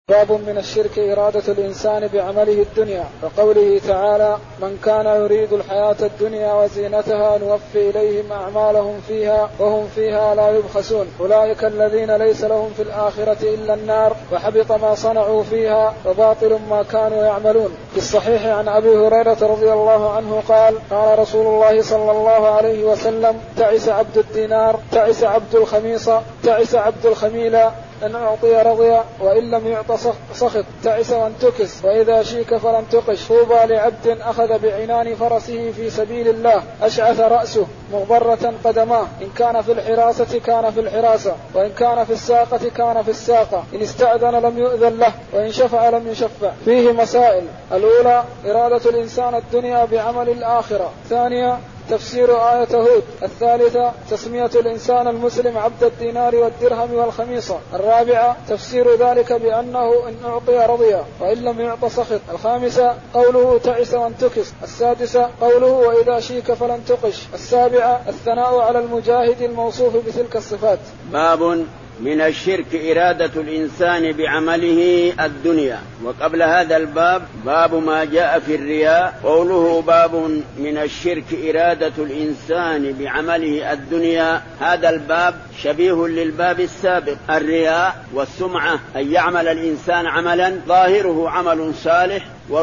باب من الشرك إرادة الإنسان بعمله الدنيا، وقوله تعالى: من كان يريد الحياة الدنيا وزينتها نوفي إليهم أعمالهم فيها وهم فيها لا يبخسون، أولئك الذين ليس لهم في الآخرة إلا النار وحبط ما صنعوا فيها وباطل ما كانوا يعملون. في الصحيح عن أبي هريرة رضي الله عنه قال: قال رسول الله صلى الله عليه وسلم: تعس عبد الدينار، تعس عبد الخميصة، تعس عبد الخميلة، إن أعطي رضي وإن لم يعط سخط، تعس وانتكس، وإذا شيك فلن تقش. طوبى لعبد أخذ بعنان فرسه في سبيل الله أشعث رأسه مغبرة قدماه، إن كان في الحراسة كان في الحراسة، وإن كان في الساقة كان في الساقة، إن استأذن لم يؤذن له، وإن شفع لم يشفع. فيه مسائل: الأولى إرادة الإنسان الدنيا بعمل الآخرة. ثانية تفسير آية هود. الثالثة تسمية الإنسان المسلم عبد الدينار والدرهم والخميصة. الرابعة تفسير ذلك بأنه إن أعطي رضي وإن لم يعط سخط. الخامسة قوله تعس وانتكس. السادسة قوله وإذا شيك فلن تقش. السابعة الثناء على المجاهد الموصوف بتلك الصفات. باب من الشرك إرادة الإنسان بعمله الدنيا. وقبل هذا الباب باب ما جاء في الرياء. قوله باب من الشرك إرادة الإنسان بعمله الدنيا، هذا الباب شبيه للباب السابق. الرياء والسمعة أن يعمل الإنسان عملا ظاهره عمل صالح،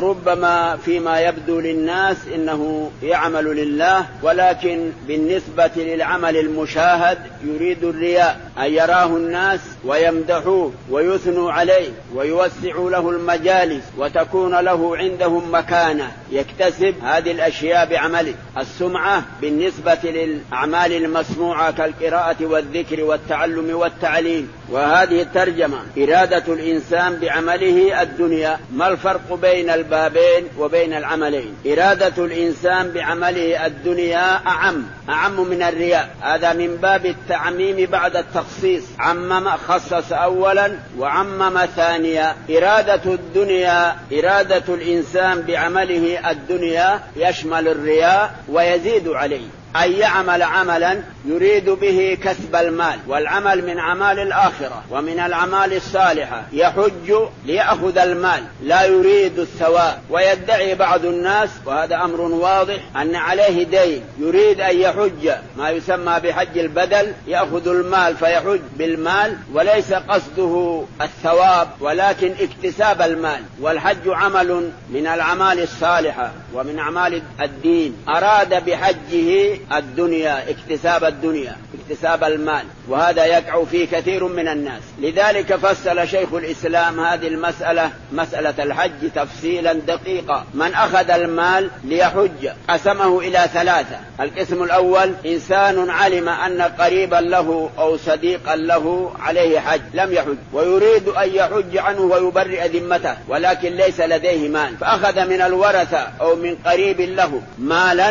وربما فيما يبدو للناس إنه يعمل لله، ولكن بالنسبة للعمل المشاهد يريد الرياء، أن يراه الناس ويمدحوه ويثنوا عليه ويوسعوا له المجالس وتكون له عندهم مكانة يكتسب هذه الأشياء بعمله. السمعة بالنسبة للأعمال المسموعة كالقراءة والذكر والتعلم والتعليم. وهذه الترجمة إرادة الإنسان بعمله الدنيا. ما الفرق بين البابين وبين العملين؟ إرادة الإنسان بعمله الدنيا أعم من الرياء، هذا من باب التعميم بعد التخصيص، عمم خصص أولا وعمم ثانيا. إرادة الدنيا إرادة الإنسان بعمله الدنيا يشمل الرياء ويزيد عليه، أن يعمل عملا يريد به كسب المال، والعمل من أعمال الآخرة ومن الأعمال الصالحة. يحج ليأخذ المال لا يريد الثواب. ويدعي بعض الناس، وهذا أمر واضح، أن عليه دين يريد أن يحج، ما يسمى بحج البدل، يأخذ المال فيحج بالمال وليس قصده الثواب ولكن اكتساب المال. والحج عمل من الأعمال الصالحة ومن أعمال الدين، أراد بحجه الدنيا، اكتساب الدنيا، اكتساب المال، وهذا يقع فيه كثير من الناس. لذلك فصل شيخ الإسلام هذه المسألة، مسألة الحج، تفصيلا دقيقا. من أخذ المال ليحج قسمه إلى ثلاثة. القسم الأول إنسان علم أن قريبا له أو صديقا له عليه حج لم يحج ويريد أن يحج عنه ويبرئ ذمته، ولكن ليس لديه مال، فأخذ من الورثة أو من قريب له مالا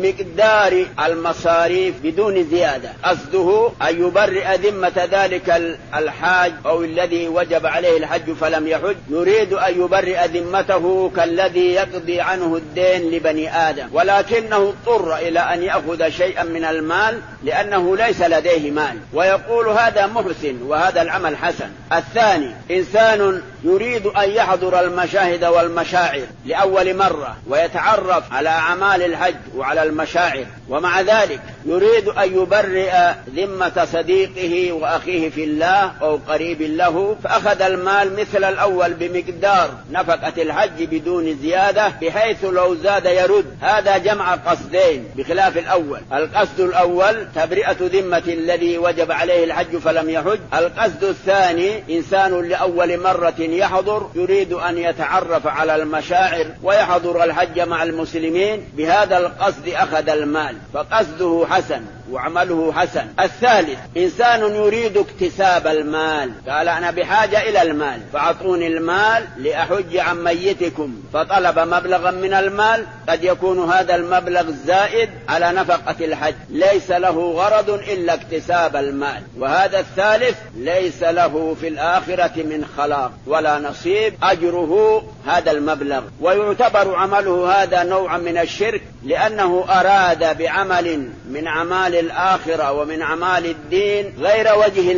بمقدار المصاريف بدون زيادة، قصده أن يبرئ ذمة ذلك الحاج أو الذي وجب عليه الحج فلم يحج، يريد أن يبرئ ذمته كالذي يقضي عنه الدين لبني آدم، ولكنه اضطر إلى أن يأخذ شيئا من المال لأنه ليس لديه مال، ويقول هذا محسن وهذا العمل حسن. الثاني إنسان يريد أن يحضر المشاهد والمشاعر لأول مرة ويتعرف على أعمال الحج وعلى المشاعر، ومع ذلك يريد أن يبرئ ذمة صديقه وأخيه في الله أو قريب له، فأخذ المال مثل الأول بمقدار نفقة الحج بدون زيادة، بحيث لو زاد يرد. هذا جمع قصدين بخلاف الأول. القصد الأول تبرئة ذمة الذي وجب عليه الحج فلم يحج. القصد الثاني إنسان لأول مرة يحضر يريد أن يتعرف على المشاعر ويحضر الحج مع المسلمين، بهذا القصد أخذ المال، فقصده حسن وعمله حسن. الثالث إنسان يريد اكتساب المال، قال أنا بحاجة إلى المال فأعطوني المال لأحج عن ميتكم، فطلب مبلغا من المال، قد يكون هذا المبلغ زائد على نفقة الحج، ليس له غرض إلا اكتساب المال. وهذا الثالث ليس له في الآخرة من خلاق ولا نصيب، أجره هذا المبلغ. ويعتبر عمله هذا نوعا من الشرك، لأنه أراد بعمل من أعمال الآخرة ومن أعمال الدين غير وجه الله،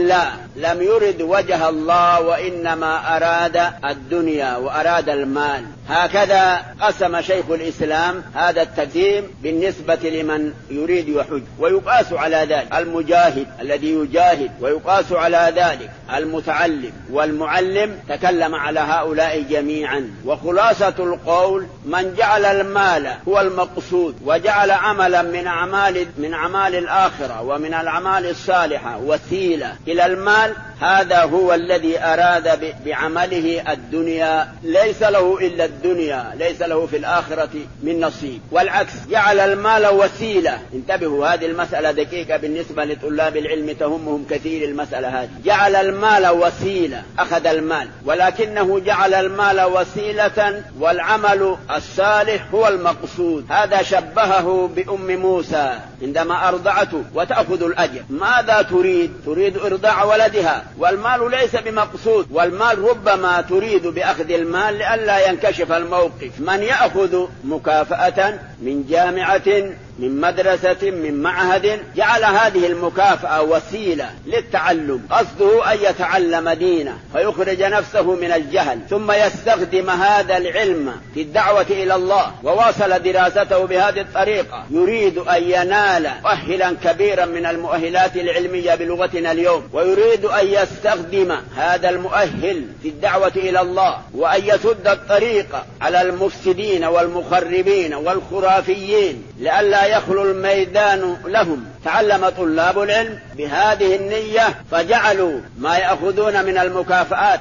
لم يرد وجه الله وإنما أراد الدنيا وأراد المال. هكذا قسم شيخ الإسلام هذا التقسيم بالنسبة لمن يريد يحج. ويقاس على ذلك المجاهد الذي يجاهد، ويقاس على ذلك المتعلم والمعلم. تكلم على هؤلاء جميعا. وخلاصة القول: من جعل المال هو المقصود وجعل عملا من أعمال الآخرة ومن الأعمال الصالحة وسيلة إلى المال، هذا هو الذي أراد بعمله الدنيا، ليس له إلا الدنيا، ليس له في الآخرة من نصيب. والعكس، جعل المال وسيلة. انتبهوا، هذه المسألة دقيقة بالنسبة لطلاب العلم، تهمهم كثير المسألة هذه. جعل المال وسيلة، أخذ المال، ولكنه جعل المال وسيلة والعمل الصالح هو المقصود. هذا شبهه بأم موسى عندما أرضعته وتأخذ الأجر. ماذا تريد؟ تريد إرضاع ولدها، والمال ليس بمقصود. والمال ربما تريد بأخذ المال لئلا ينكشف الموقف. من يأخذ مكافأة من جامعة، من مدرسة، من معهد، جعل هذه المكافأة وسيلة للتعلم، قصده أن يتعلم دينه فيخرج نفسه من الجهل، ثم يستخدم هذا العلم في الدعوة إلى الله، وواصل دراسته بهذه الطريقة. يريد أن ينال مؤهلا كبيرا من المؤهلات العلمية بلغتنا اليوم، ويريد أن يستخدم هذا المؤهل في الدعوة إلى الله، وأن يسد الطريق على المفسدين والمخربين والخرافيين لئلا يخلو الميدان لهم. تعلم طلاب العلم بهذه النية، فجعلوا ما يأخذون من المكافآت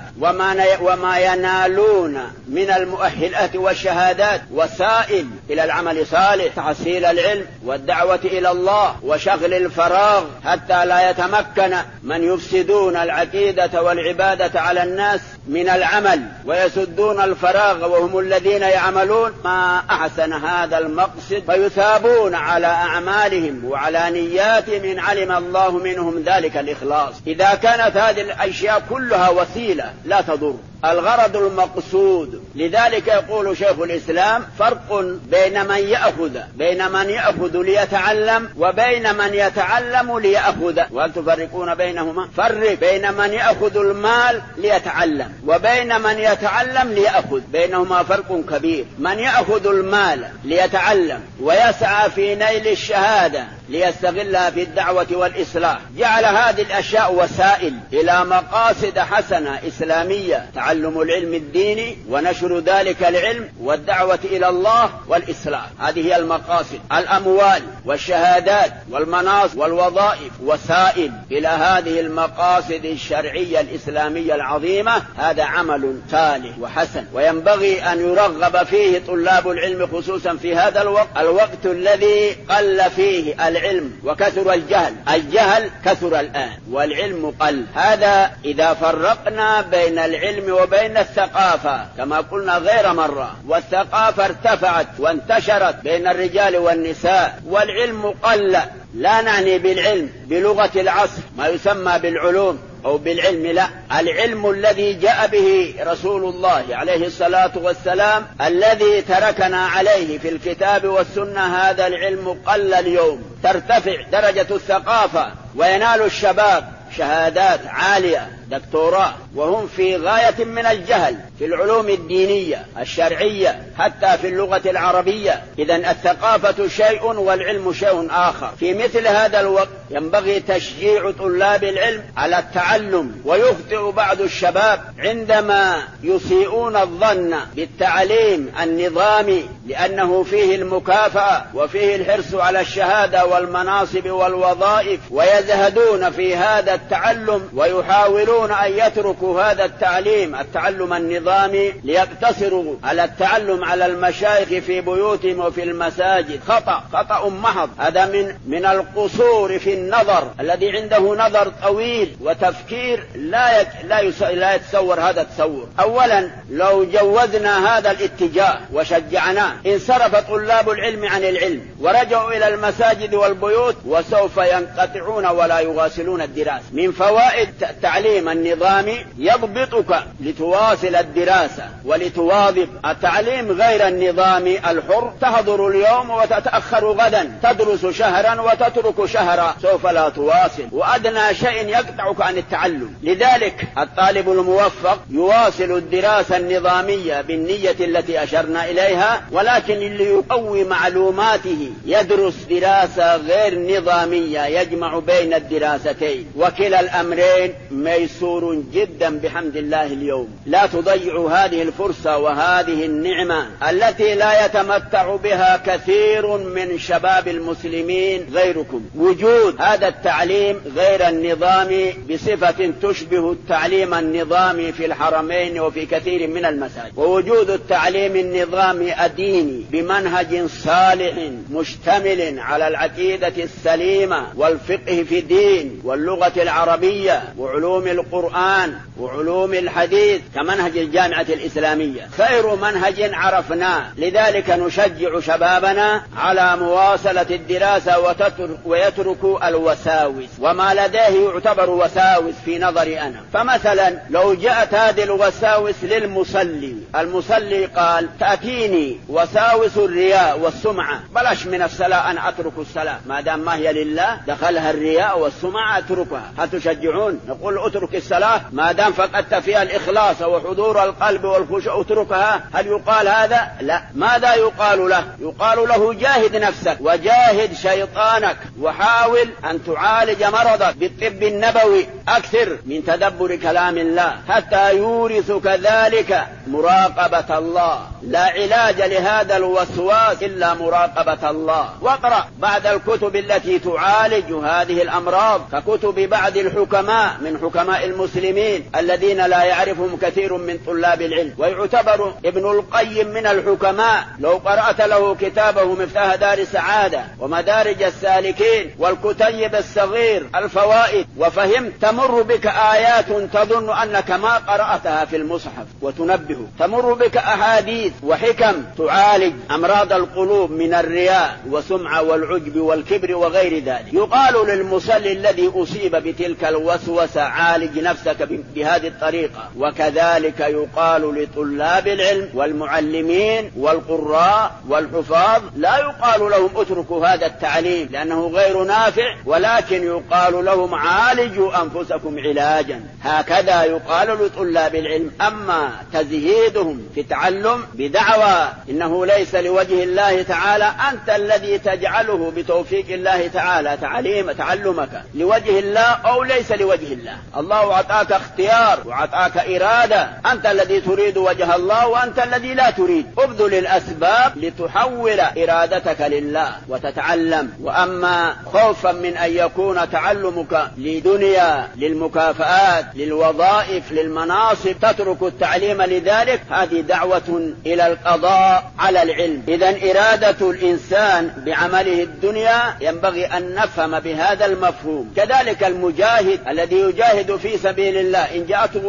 وما ينالون من المؤهلات والشهادات وسائل إلى العمل الصالح، تحصيل العلم والدعوة إلى الله وشغل الفراغ، حتى لا يتمكن من يفسدون العقيدة والعبادة على الناس من العمل ويسدون الفراغ وهم الذين يعملون. ما أحسن هذا المقصد، فيثابون على أعمالهم وعلى نياتهم إن علم الله منهم ذلك الإخلاص. إذا كانت هذه الأشياء كلها وسيلة لا تضر، الغرض المقصود. لذلك يقول شيخ الإسلام: فرق بين من يأخذ ليتعلم وبين من يتعلم ليأخذ. وهل تفرقون بينهما؟ فرق بين من يأخذ المال ليتعلم وبين من يتعلم ليأخذ، بينهما فرق كبير. من يأخذ المال ليتعلم ويسعى في نيل الشهادة ليستغلها في الدعوة والإصلاح، جعل هذه الأشياء وسائل إلى مقاصد حسنة إسلامية: تعلم العلم الديني ونشر ذلك العلم والدعوة إلى الله والإصلاح. هذه هي المقاصد. الأموال والشهادات والمناصب والوظائف وسائل إلى هذه المقاصد الشرعية الإسلامية العظيمة. هذا عمل صالح وحسن، وينبغي أن يرغب فيه طلاب العلم، خصوصا في هذا الوقت الذي قل فيه العلم وكثر الجهل كثر الآن والعلم قل. هذا إذا فرقنا بين العلم وبين الثقافة كما قلنا غير مرة، والثقافة ارتفعت وانتشرت بين الرجال والنساء، والعلم قل. لا نعني بالعلم بلغة العصر ما يسمى بالعلوم أو بالعلم، لا، العلم الذي جاء به رسول الله عليه الصلاة والسلام، الذي تركنا عليه في الكتاب والسنة، هذا العلم قل اليوم. ترتفع درجة الثقافة وينال الشباب شهادات عالية، دكتوراه، وهم في غاية من الجهل في العلوم الدينية الشرعية حتى في اللغة العربية. إذن الثقافة شيء والعلم شيء آخر. في مثل هذا الوقت ينبغي تشجيع طلاب العلم على التعلم. ويخطئ بعض الشباب عندما يسيئون الظن بالتعليم النظامي لأنه فيه المكافأة وفيه الحرص على الشهادة والمناصب والوظائف، ويزهدون في هذا التعلم ويحاولون أن يتركوا هذا التعلم النظامي ليقتصروا على التعلم على المشايخ في بيوتهم وفي المساجد. خطأ محض. هذا من القصور في النظر، الذي عنده نظر طويل وتفكير لا يتصور هذا التصور. أولا، لو جوزنا هذا الاتجاه وشجعناه انصرف طلاب العلم عن العلم ورجعوا إلى المساجد والبيوت، وسوف ينقطعون ولا يواصلون الدراسة. من فوائد تعليم النظامي يضبطك لتواصل الدراسة ولتواظب. التعليم غير النظامي الحر تحضر اليوم وتتأخر غدا، تدرس شهرا وتترك شهرا، سوف لا تواصل، وأدنى شيء يقطعك عن التعلم. لذلك الطالب الموفق يواصل الدراسة النظامية بالنية التي أشرنا إليها، ولكن اللي يقوي معلوماته يدرس دراسة غير نظامية يجمع بين الدراستين، وكلا الأمرين ميسور جدا بحمد الله اليوم. لا تضيعوا هذه الفرصة وهذه النعمة التي لا يتمتع بها كثير من شباب المسلمين غيركم. وجود هذا التعليم غير النظامي بصفة تشبه التعليم النظامي في الحرمين وفي كثير من المساجد، ووجود التعليم النظامي الديني بمنهج صالح مشتمل على العقيدة السليمة والفقه في الدين واللغة العربية وعلوم القرآن وعلوم الحديث كمنهج الجامعة الإسلامية خير منهج عرفناه. لذلك نشجع شبابنا على مواصلة الدراسة ويتركوا الوساوس، وما لديه يعتبر وساوس في نظري أنا. فمثلا لو جاءت هذه الوساوس للمصلي، المصلي قال تأتيني وساوس الرياء والسمعة، بلاش من الصلاة أنا أترك الصلاة ما دام ما هي لله، دخلها الرياء والسمعة أتركها. هل تشجعون؟ نقول أترك الصلاة ما دام فقدت فيها الإخلاص وحضور القلب والخشوع أتركها. هل يقال هذا؟ لا. ماذا يقال له؟ يقال له جاهد نفسك وجاهد شيطانك وحاول أن تعالج مرضك بالطب النبوي، أكثر من تدبر كلام الله حتى يورثك ذلك مراقبة الله. لا علاج لهذا الوسواس إلا مراقبة الله. واقرأ بعد الكتب التي تعالج هذه الأمراض ككتب بعض الحكماء من حكماء المسلمين الذين لا يعرفهم كثير من طلاب العلم، ويعتبر ابن القيم من الحكماء. لو قرأت له كتابه مفتاح دار السعادة ومدارج السالكين والكتيب الصغير الفوائد وفهمت، تمر بك آيات تظن أنك ما قرأتها في المصحف وتنبه، تمر بك أحاديث وحكم تعالج أمراض القلوب من الرياء وسمعة والعجب والكبر وغير ذلك. يقال للمصلي الذي أصيب بتلك الوسوسة عالج نفسك بهذه الطريقة، وكذلك يقال لطلاب العلم والمعلمين والقراء والحفاظ. لا يقال لهم اتركوا هذا التعليم لأنه غير نافع، ولكن يقال لهم عالجوا أنفسكم علاجا. هكذا يقال لطلاب العلم. أما تزهيدهم في تعلم بدعوى إنه ليس لوجه الله تعالى، أنت الذي تجعله بتوفيق الله تعالى تعلمك لوجه الله أو ليس لوجه الله. الله أعطاك اختيار وأعطاك إرادة، أنت الذي تريد وجه الله وأنت الذي لا تريد. ابذل الأسباب لتحول إرادتك لله وتتعلم. وأما خوفا من أن يكون تعلمك لدنيا للمكافآت للوظائف للمناصب تترك التعليم لذلك، هذه دعوة إلى القضاء على العلم. إذن إرادة الإنسان بعمله الدنيا ينبغي أن نفهم بهذا المفهوم. كذلك المجاهد الذي يجاهد في سبيل الله إن جاءته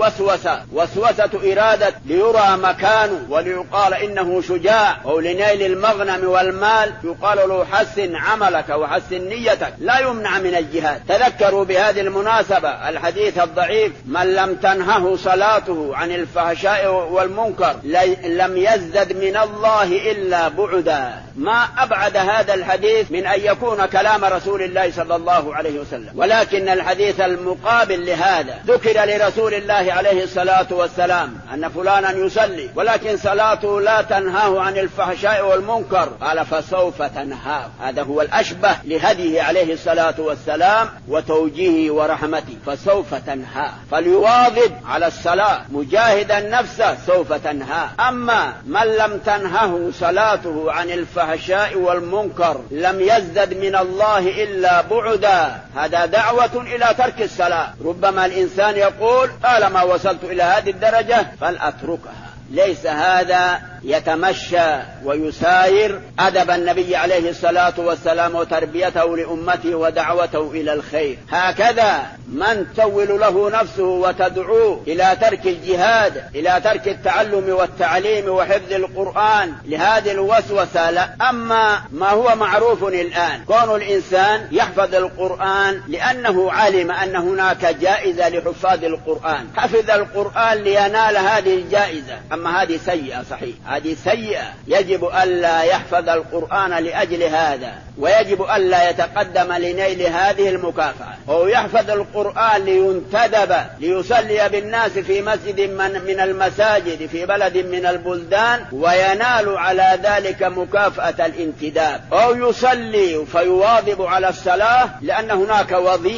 وسوسة إرادة ليرى مكانه وليقال إنه شجاع أو لنيل المغنم والمال، يقال له حسن عملك وحسن نيتك، لا يمنع من الجهاد. تذكروا بهذه المناسبة الحديث الضعيف: من لم تنهه صلاته عن الفحشاء والمنكر لم يزدد من الله إلا بعدا. ما أبعد هذا الحديث من أن يكون كلام رسول الله صلى الله عليه وسلم. ولكن الحديث المقابل لهذا ذكر لرسول الله عليه الصلاة والسلام أن فلانا يصلي ولكن صلاته لا تنهاه عن الفحشاء والمنكر، قال فسوف تنهاه. هذا هو الأشبه لهديه عليه الصلاة والسلام وتوجيهه ورحمته، فسوف تنهاه. فليواظب على الصلاة مجاهدا نفسه سوف تنهاه. أما من لم تنهه صلاته عن الفحشاء والمنكر لم يزدد من الله إلا بعدا، هذا دعوة إلى ترك الصلاة. ربما الإنسان يقول طالما وصلت إلى هذه الدرجة فلأتركها، ليس هذا يتمشى ويساير أدب النبي عليه الصلاة والسلام وتربيته لأمته ودعوته إلى الخير. هكذا من تول له نفسه وتدعوه إلى ترك الجهاد، إلى ترك التعلم والتعليم وحفظ القرآن لهذه الوسوسة لا. أما ما هو معروف الآن كون الإنسان يحفظ القرآن لأنه علم أن هناك جائزة لحفاظ القرآن، حفظ القرآن لينال هذه الجائزة. أما هذه سيئة، صحيح هذه سيئة، يجب ألا يحفظ القرآن لأجل هذا، ويجب ألا يتقدم لنيل هذه المكافأة. أو يحفظ القرآن لينتدب ليصلي بالناس في مسجد من المساجد في بلد من البلدان وينال على ذلك مكافأة الانتداب. أو يصلي فيواظب على الصلاة لأن هناك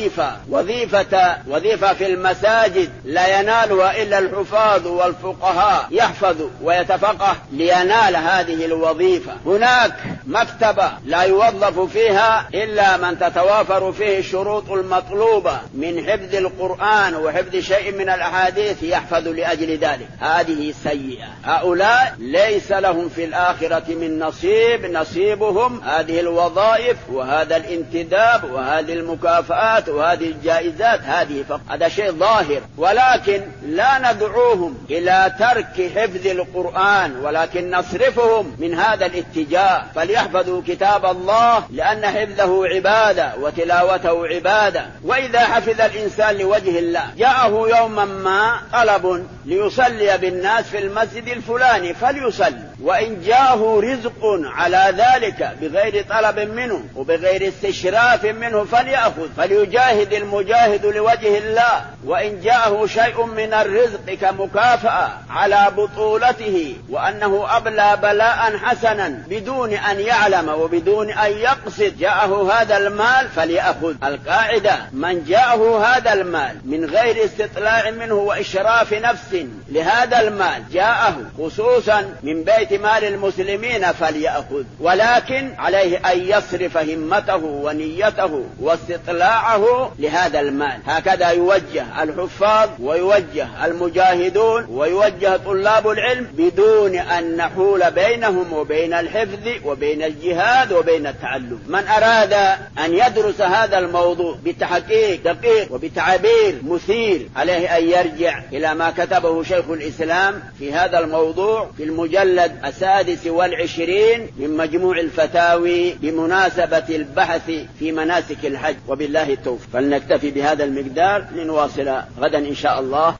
وظيفة في المساجد لا ينالها إلا الحفاظ والفقهاء، يحفظ ويتفقه لينال هذه الوظيفة. هناك مكتبة لا يوظف فيها إلا من تتوافر فيه الشروط المطلوبة من حفظ القرآن وحفظ شيء من الأحاديث، يحفظ لأجل ذلك. هذه سيئة. هؤلاء ليس لهم في الآخرة من نصيبهم هذه الوظائف وهذا الانتداب وهذه المكافآت وهذه الجائزات، هذه فقط. هذا شيء ظاهر، ولكن لا ندعوهم إلى ترك حفظ القرآن، ولكن نصرفهم من هذا الاتجاه. فليحفظوا كتاب الله لأن حفظه عبادة وتلاوته عبادة. وإذا حفظ الإنسان لوجه الله، جاءه يوما ما طلب ليصلي بالناس في المسجد الفلاني فليصلي، وإن جاءه رزق على ذلك بغير طلب منه وبغير استشراف منه فليأخذ، فليجاهد المجاهد لوجه الله. وإن جاءه شيء من الرزق كمكافأة على بطولته وأنه أبلى بلاء حسنا بدون أن يعلم وبدون أن يقصد، جاءه هذا المال فليأخذ. القاعدة: من جاءه هذا المال من غير استطلاع منه وإشراف نفس لهذا المال، جاءه خصوصا من بيت مال المسلمين فليأخذ، ولكن عليه أن يصرف همته ونيته واستطلاعه لهذا المال. هكذا يوجه الحفاظ ويوجه المجاهدون ويوجه طلاب العلم بدون أن نحول بينهم وبين الحفظ وبين الجهاد وبين التعلم. من أراد أن يدرس هذا الموضوع بتحقيق دقيق وبتعبير مثير عليه أن يرجع إلى ما كتبه شيخ الإسلام في هذا الموضوع في المجلد 26 من مجموع الفتاوي بمناسبة البحث في مناسك الحج. وبالله التوفيق. فلنكتفي بهذا المقدار، لنواصل غدا إن شاء الله.